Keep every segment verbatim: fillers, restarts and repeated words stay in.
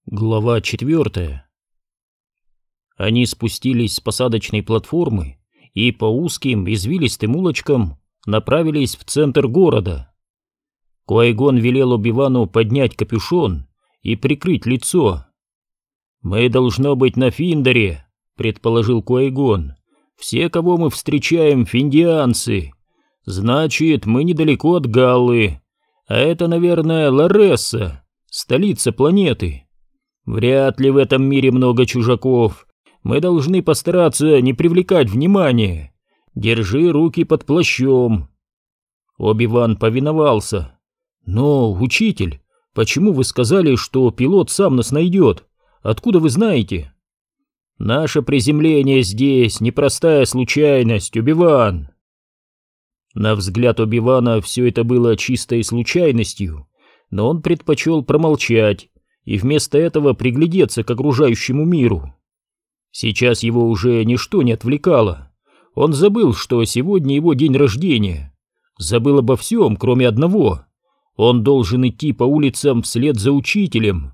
Глава четвертая. Они спустились с посадочной платформы и по узким извилистым улочкам направились в центр города. Куай-Гон велел Оби-Вану поднять капюшон и прикрыть лицо. «Мы должно быть на Финдоре», — предположил Куай-Гон. «Все, кого мы встречаем, финдианцы. Значит, мы недалеко от Галлы, а это, наверное, Ларесса, столица планеты. Вряд ли в этом мире много чужаков. Мы должны постараться не привлекать внимания. Держи руки под плащом». Оби-Ван повиновался. «Но, учитель, почему вы сказали, что пилот сам нас найдет? Откуда вы знаете?» «Наше приземление здесь непростая случайность, Оби-Ван». На взгляд Оби-Вана все это было чистой случайностью, но он предпочел промолчать и вместо этого приглядеться к окружающему миру. Сейчас его уже ничто не отвлекало. Он забыл, что сегодня его день рождения. Забыл обо всем, кроме одного. Он должен идти по улицам вслед за учителем.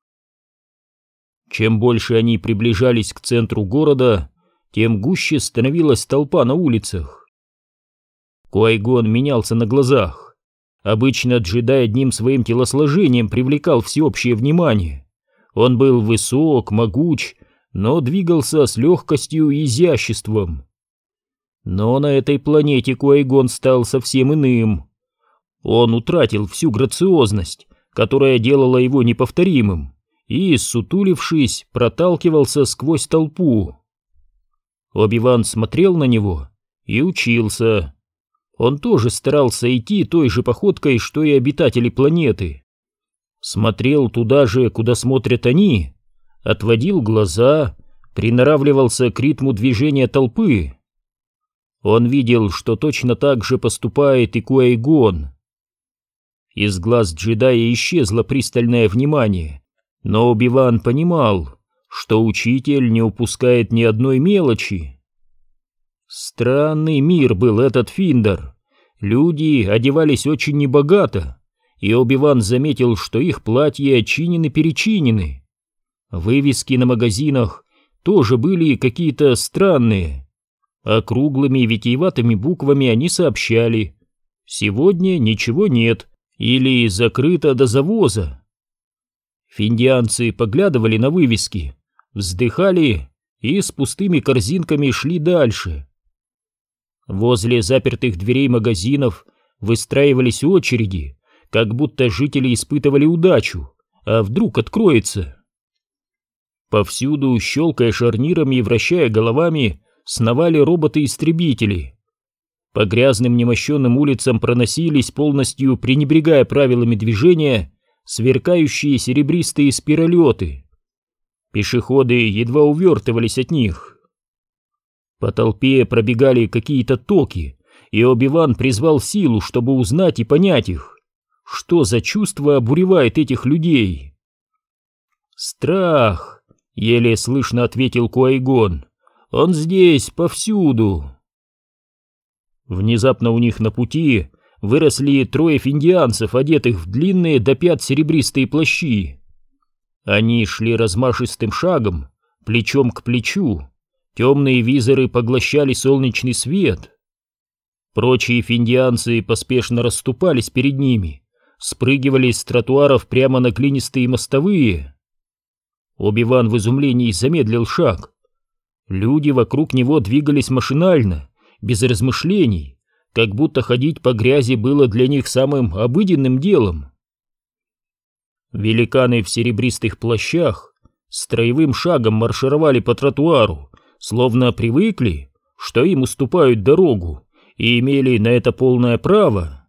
Чем больше они приближались к центру города, тем гуще становилась толпа на улицах. Куай-Гон менялся на глазах. Обычно джедай одним своим телосложением привлекал всеобщее внимание. Он был высок, могуч, но двигался с легкостью и изяществом. Но на этой планете Куай-Гон стал совсем иным. Он утратил всю грациозность, которая делала его неповторимым, и, сутулившись, проталкивался сквозь толпу. Оби-Ван смотрел на него и учился. Он тоже старался идти той же походкой, что и обитатели планеты. Смотрел туда же, куда смотрят они, отводил глаза, приноравливался к ритму движения толпы. Он видел, что точно так же поступает и Куай-Гон. Из глаз джедая исчезло пристальное внимание, но Оби-Ван понимал, что учитель не упускает ни одной мелочи. Странный мир был этот Финдор. Люди одевались очень небогато, и Оби-Ван заметил, что их платья чинены-перечинены. Вывески на магазинах тоже были какие-то странные. Округлыми витиеватыми буквами они сообщали: «Сегодня ничего нет» или «Закрыто до завоза». Финдианцы поглядывали на вывески, вздыхали и с пустыми корзинками шли дальше. Возле запертых дверей магазинов выстраивались очереди, как будто жители испытывали удачу, а вдруг откроется. Повсюду, щелкая шарнирами и вращая головами, сновали роботы-истребители. По грязным немощенным улицам проносились, полностью пренебрегая правилами движения, сверкающие серебристые спиролеты. Пешеходы едва увертывались от них. По толпе пробегали какие-то токи, и Оби-Ван призвал силу, чтобы узнать и понять их. Что за чувство обуревает этих людей? «Страх», — еле слышно ответил Куай-Гон. «Он здесь, повсюду». Внезапно у них на пути выросли трое финдианцев, одетых в длинные до пят серебристые плащи. Они шли размашистым шагом, плечом к плечу. Темные визоры поглощали солнечный свет. Прочие финдианцы поспешно расступались перед ними, спрыгивали с тротуаров прямо на глинистые мостовые. Оби-Ван в изумлении замедлил шаг. Люди вокруг него двигались машинально, без размышлений, как будто ходить по грязи было для них самым обыденным делом. Великаны в серебристых плащах строевым шагом маршировали по тротуару, словно привыкли, что им уступают дорогу, и имели на это полное право.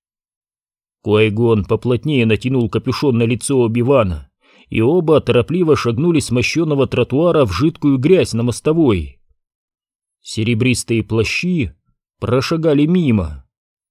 Куай-Гон поплотнее натянул капюшон на лицо Оби-Вана, и оба торопливо шагнули с мощенного тротуара в жидкую грязь на мостовой. Серебристые плащи прошагали мимо.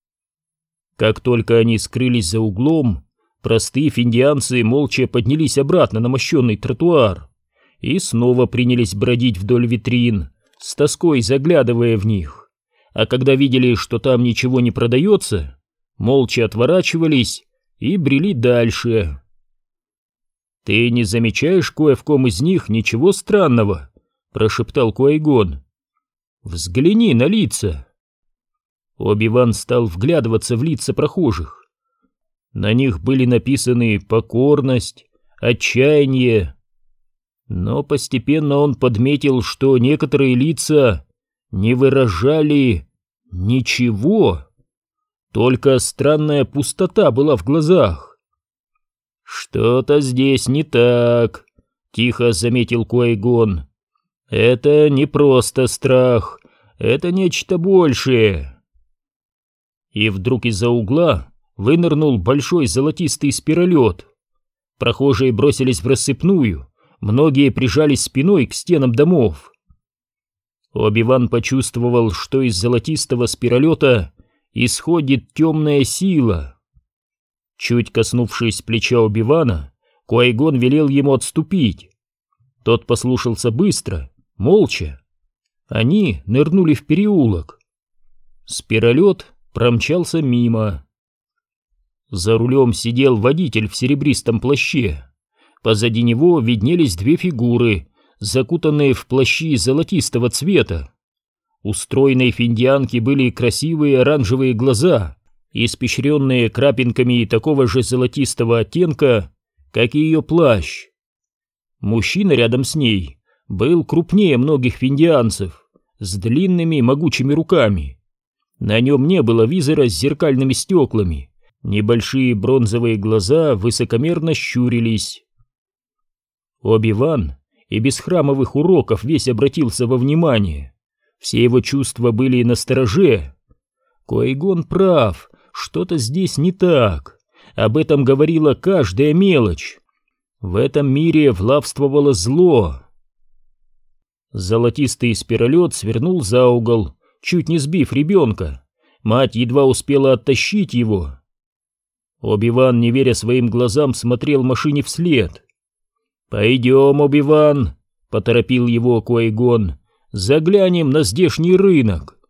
Как только они скрылись за углом, простые финдианцы молча поднялись обратно на мощенный тротуар и снова принялись бродить вдоль витрин, с тоской заглядывая в них, а когда видели, что там ничего не продается, молча отворачивались и брели дальше. «Ты не замечаешь кое в ком из них ничего странного?» — прошептал Куай-Гон. «Взгляни на лица». Оби-Ван стал вглядываться в лица прохожих. На них были написаны покорность, отчаяние. Но постепенно он подметил, что некоторые лица не выражали ничего. Только странная пустота была в глазах. «Что-то здесь не так», — тихо заметил Куай-Гон. «Это не просто страх, это нечто большее». И вдруг из-за угла вынырнул большой золотистый спиролет. Прохожие бросились в рассыпную, многие прижались спиной к стенам домов. Оби-Ван почувствовал, что из золотистого спиролета исходит темная сила. Чуть коснувшись плеча Оби-Вана, Куай-Гон велел ему отступить. Тот послушался быстро, молча. Они нырнули в переулок. Спиролет промчался мимо. За рулем сидел водитель в серебристом плаще. Позади него виднелись две фигуры, закутанные в плащи золотистого цвета. У стройной финдианки были красивые оранжевые глаза, испещренные крапинками такого же золотистого оттенка, как и ее плащ. Мужчина рядом с ней был крупнее многих финдианцев, с длинными могучими руками. На нем не было визора с зеркальными стеклами, небольшие бронзовые глаза высокомерно щурились. Оби-Ван и без храмовых уроков весь обратился во внимание. Все его чувства были настороже. Куай-Гон прав, что-то здесь не так. Об этом говорила каждая мелочь. В этом мире властвовало зло. Золотистый спиролет свернул за угол, чуть не сбив ребенка. Мать едва успела оттащить его. Оби-Ван, не веря своим глазам, смотрел машине вслед. «Пойдем, Оби-Ван», — поторопил его Куай-Гон, — «заглянем на здешний рынок».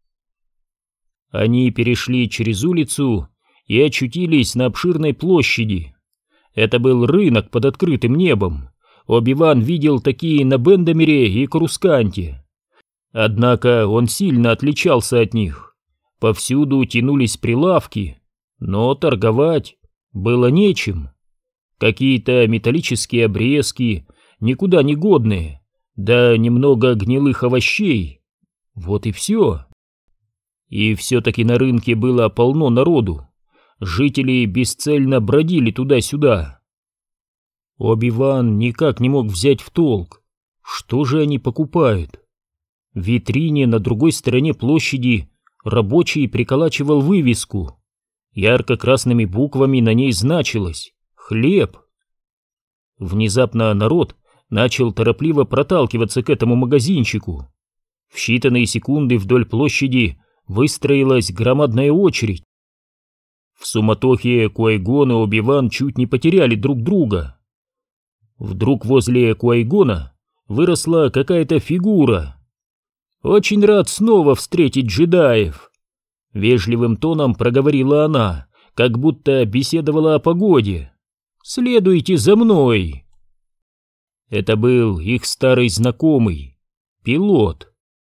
Они перешли через улицу и очутились на обширной площади. Это был рынок под открытым небом. Оби-Ван видел такие на Бендамере и Корусканте. Однако он сильно отличался от них. Повсюду тянулись прилавки, но торговать было нечем. Какие-то металлические обрезки, никуда не годные, да немного гнилых овощей. Вот и все. И все-таки на рынке было полно народу. Жители бесцельно бродили туда-сюда. Оби-Ван никак не мог взять в толк, что же они покупают. В витрине на другой стороне площади рабочий приколачивал вывеску. Ярко-красными буквами на ней значилось «Хлеб». Внезапно народ начал торопливо проталкиваться к этому магазинчику. В считанные секунды вдоль площади выстроилась громадная очередь. В суматохе Куай-Гон и Оби-Ван чуть не потеряли друг друга. Вдруг возле Куай-Гона выросла какая-то фигура. «Очень рад снова встретить джедаев», — вежливым тоном проговорила она, как будто беседовала о погоде. «Следуйте за мной». Это был их старый знакомый, пилот.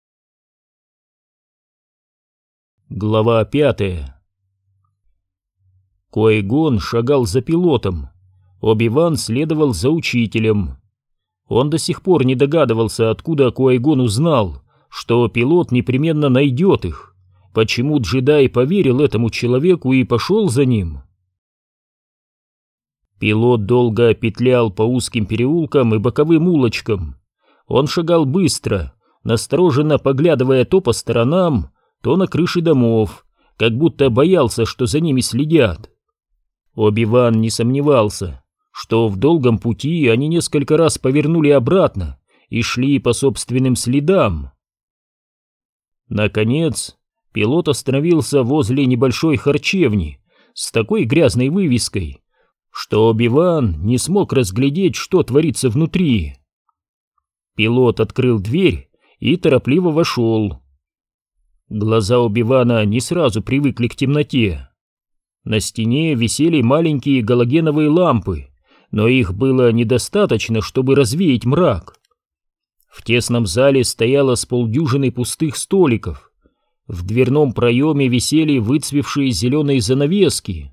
Глава пятая. Куай-Гон шагал за пилотом. Оби-Ван следовал за учителем. Он до сих пор не догадывался, откуда Куай-Гон узнал, что пилот непременно найдет их, почему джедай поверил этому человеку и пошел за ним. Пилот долго петлял по узким переулкам и боковым улочкам. Он шагал быстро, настороженно поглядывая то по сторонам, то на крыши домов, как будто боялся, что за ними следят. Оби-Ван не сомневался, что в долгом пути они несколько раз повернули обратно и шли по собственным следам. Наконец, пилот остановился возле небольшой харчевни с такой грязной вывеской, что Оби-Ван не смог разглядеть, что творится внутри. Пилот открыл дверь и торопливо вошел. Глаза Оби-Вана не сразу привыкли к темноте. На стене висели маленькие галогеновые лампы, но их было недостаточно, чтобы развеять мрак. В тесном зале стояло с полдюжины пустых столиков. В дверном проеме висели выцвевшие зеленые занавески.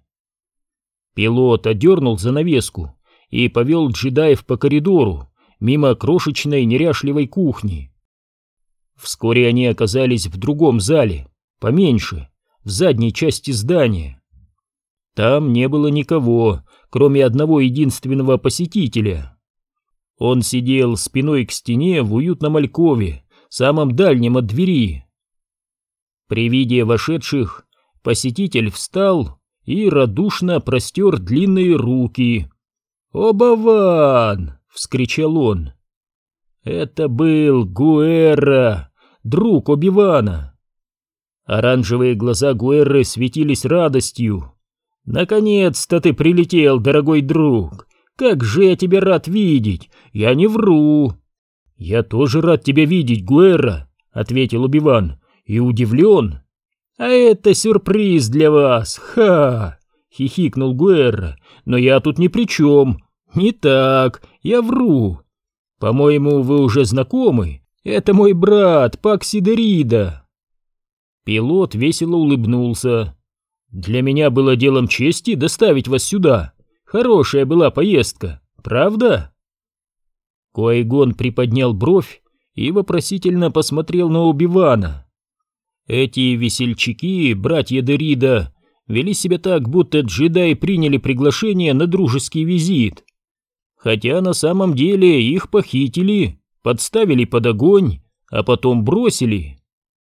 Пилот одернул занавеску и повел джедаев по коридору, мимо крошечной неряшливой кухни. Вскоре они оказались в другом зале, поменьше, в задней части здания. Там не было никого, кроме одного единственного посетителя. Он сидел спиной к стене в уютном алькове, самом дальнем от двери. При виде вошедших посетитель встал и радушно простер длинные руки. «Обаван!» — вскричал он. Это был Гуэрра, друг Оби-Вана. Оранжевые глаза Гуэрры светились радостью. «Наконец-то ты прилетел, дорогой друг! Как же я тебя рад видеть! Я не вру!» «Я тоже рад тебя видеть, Гуэрра!» — ответил Оби-Ван. «И удивлен!» «А это сюрприз для вас! Ха!» — хихикнул Гуэрра. «Но я тут ни при чем! Не так! Я вру! По-моему, вы уже знакомы! Это мой брат Пакси Дерида!» Пилот весело улыбнулся. «Для меня было делом чести доставить вас сюда. Хорошая была поездка, правда?» Куай-Гон приподнял бровь и вопросительно посмотрел на Оби-Вана. Эти весельчаки, братья Дерида, вели себя так, будто джедаи приняли приглашение на дружеский визит. Хотя на самом деле их похитили, подставили под огонь, а потом бросили.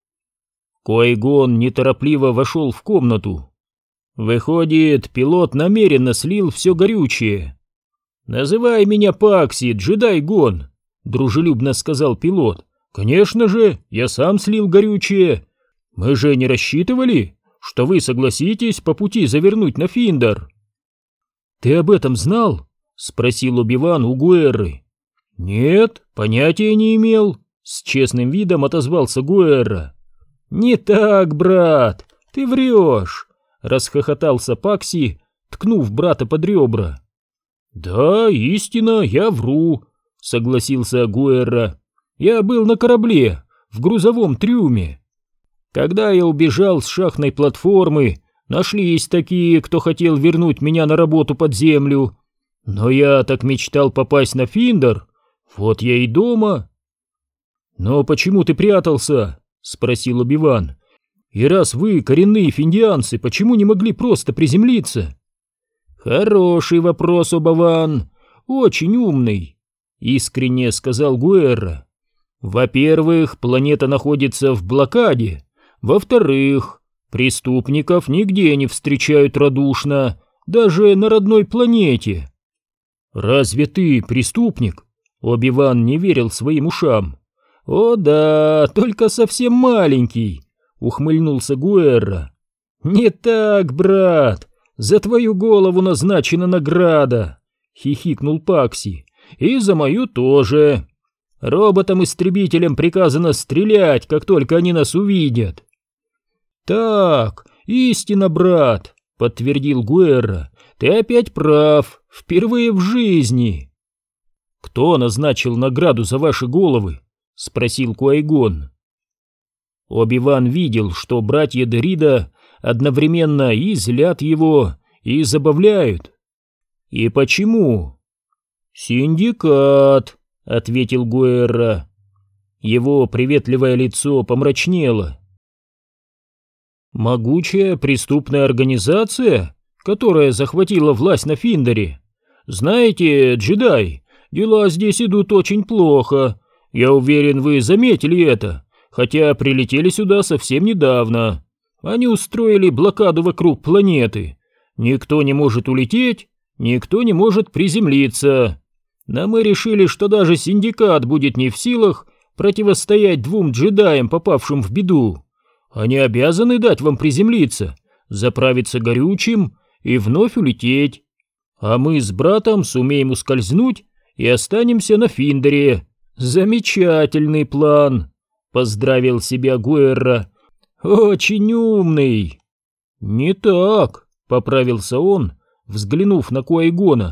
Куай-Гон неторопливо вошел в комнату. Выходит, пилот намеренно слил все горючее. «Называй меня Пакси, джедай-гон», — дружелюбно сказал пилот. «Конечно же, я сам слил горючее. Мы же не рассчитывали, что вы согласитесь по пути завернуть на Финдор». «Ты об этом знал?» — спросил Оби-Ван у Гуэрры. «Нет, понятия не имел», — с честным видом отозвался Гуэрра. «Не так, брат, ты врешь», — расхохотался Пакси, ткнув брата под ребра. «Да, истинно, я вру», — согласился Гуэрра. «Я был на корабле, в грузовом трюме. Когда я убежал с шахтной платформы, нашлись такие, кто хотел вернуть меня на работу под землю. Но я так мечтал попасть на Финдор, вот я и дома». «Но почему ты прятался?» — спросил Оби-Ван. «И раз вы коренные финдианцы, почему не могли просто приземлиться?» «Хороший вопрос, Оби-Ван, очень умный», — искренне сказал Гуэрра. «Во-первых, планета находится в блокаде. Во-вторых, преступников нигде не встречают радушно, даже на родной планете». «Разве ты преступник?» Оби-Ван не верил своим ушам. «О да, только совсем маленький», — ухмыльнулся Гуэрра. «Не так, брат, за твою голову назначена награда», — хихикнул Пакси. «И за мою тоже. Роботам-истребителям приказано стрелять, как только они нас увидят». «Так, истинно, брат», — подтвердил Гуэрра. «Ты опять прав, впервые в жизни». «Кто назначил награду за ваши головы?» — спросил Куай-Гон. Оби-Ван видел, что братья Дерида одновременно и злят его, и забавляют. «И почему?» «Синдикат», — ответил Гуэрра. Его приветливое лицо помрачнело. «Могучая преступная организация, которая захватила власть на Финдоре. Знаете, джедай, дела здесь идут очень плохо. Я уверен, вы заметили это, хотя прилетели сюда совсем недавно. Они устроили блокаду вокруг планеты. Никто не может улететь, никто не может приземлиться. Но мы решили, что даже синдикат будет не в силах противостоять двум джедаям, попавшим в беду. Они обязаны дать вам приземлиться, заправиться горючим и вновь улететь. А мы с братом сумеем ускользнуть и останемся на Финдоре. Замечательный план», — поздравил себя Гуэрра. «Очень умный». «Не так», — поправился он, взглянув на Куай-Гона.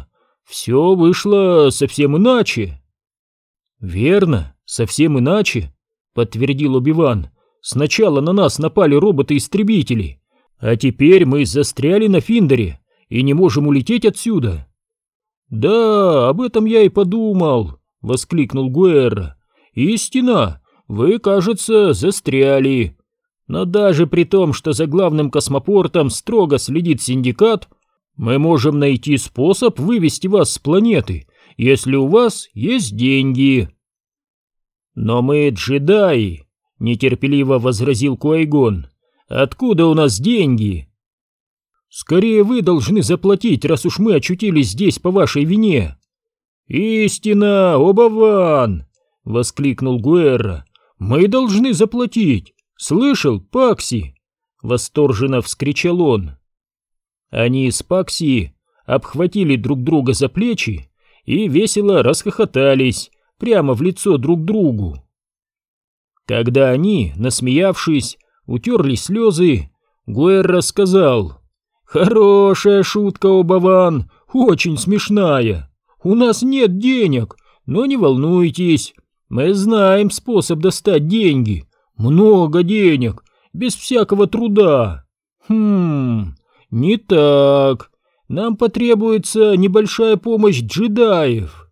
все вышло совсем иначе». «Верно, совсем иначе», — подтвердил Оби-Ван. «Сначала на нас напали роботы-истребители, а теперь мы застряли на Финдере и не можем улететь отсюда». «Да, об этом я и подумал», — воскликнул Гуэрра. «Истина, вы, кажется, застряли. Но даже при том, что за главным космопортом строго следит Синдикат, мы можем найти способ вывести вас с планеты, если у вас есть деньги». «Но мы джедаи», — нетерпеливо возразил Куай-Гон. «Откуда у нас деньги?» «Скорее вы должны заплатить, раз уж мы очутились здесь по вашей вине». «Истина, Оба-Ван!» — воскликнул Гуэрра. «Мы должны заплатить! Слышал, Пакси?» — восторженно вскричал он. Они с Пакси обхватили друг друга за плечи и весело расхохотались прямо в лицо друг другу. Когда они, насмеявшись, утерли слезы, Гуэрра сказал: «Хорошая шутка, Оба-Ван, очень смешная. У нас нет денег, но не волнуйтесь, мы знаем способ достать деньги, много денег, без всякого труда. Хм, не так, нам потребуется небольшая помощь джедаев».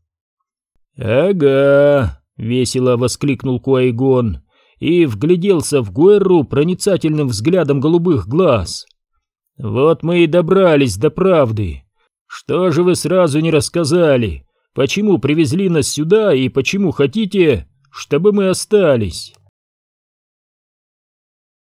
«Ага», — весело воскликнул Куай-Гон и вгляделся в Гуэрру проницательным взглядом голубых глаз. «Вот мы и добрались до правды. Что же вы сразу не рассказали? Почему привезли нас сюда и почему хотите, чтобы мы остались?»